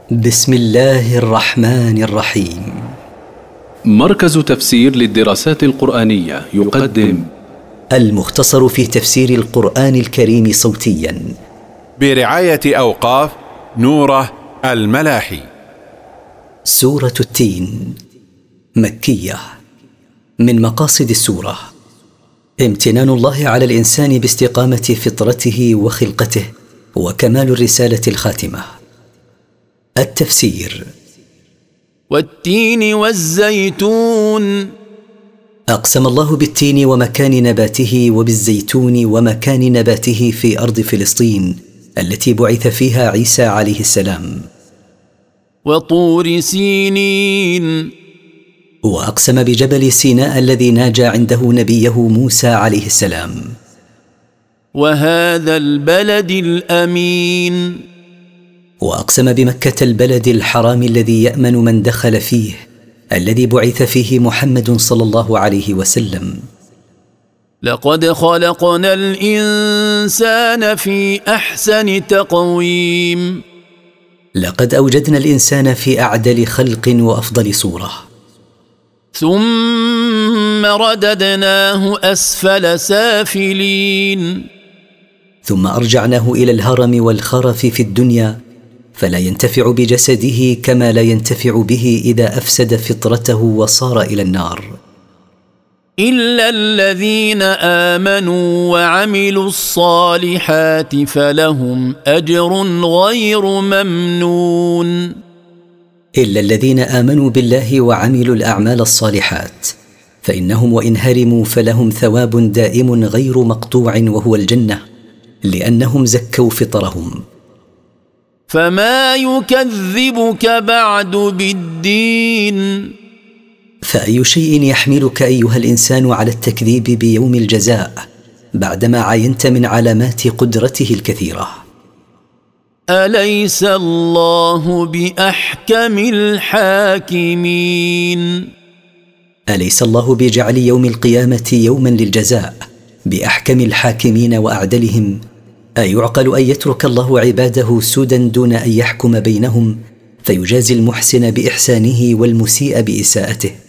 بسم الله الرحمن الرحيم. مركز تفسير للدراسات القرآنية يقدم المختصر في تفسير القرآن الكريم صوتيا برعاية أوقاف نوره الملاحي. سورة التين مكية. من مقاصد السورة امتنان الله على الإنسان باستقامة فطرته وخلقته وكمال الرسالة الخاتمة. التفسير: والتين والزيتون. أقسم الله بالتين ومكان نباته وبالزيتون ومكان نباته في أرض فلسطين التي بعث فيها عيسى عليه السلام. وطور سينين. وأقسم بجبل سيناء الذي ناجى عنده نبيه موسى عليه السلام. وهذا البلد الأمين. وأقسم بمكة البلد الحرام الذي يأمن من دخل فيه الذي بعث فيه محمد صلى الله عليه وسلم. لقد خلقنا الإنسان في أحسن تقويم. لقد أوجدنا الإنسان في أعدل خلق وأفضل صورة. ثم رددناه أسفل سافلين. ثم أرجعناه إلى الهرم والخرف في الدنيا فلا ينتفع بجسده كما لا ينتفع به إذا أفسد فطرته وصار إلى النار. إلا الذين آمنوا وعملوا الصالحات فلهم أجر غير ممنون. إلا الذين آمنوا بالله وعملوا الأعمال الصالحات فإنهم وإن هرموا فلهم ثواب دائم غير مقطوع وهو الجنة لأنهم زكوا فطرهم. فما يكذبك بعد بالدين. فأي شيء يحملك أيها الإنسان على التكذيب بيوم الجزاء بعدما عاينت من علامات قدرته الكثيرة؟ أليس الله بأحكم الحاكمين. أليس الله بجعل يوم القيامة يوما للجزاء بأحكم الحاكمين وأعدلهم؟ أيعقل أن يترك الله عباده سدى دون أن يحكم بينهم فيجازي المحسن بإحسانه والمسيء بإساءته؟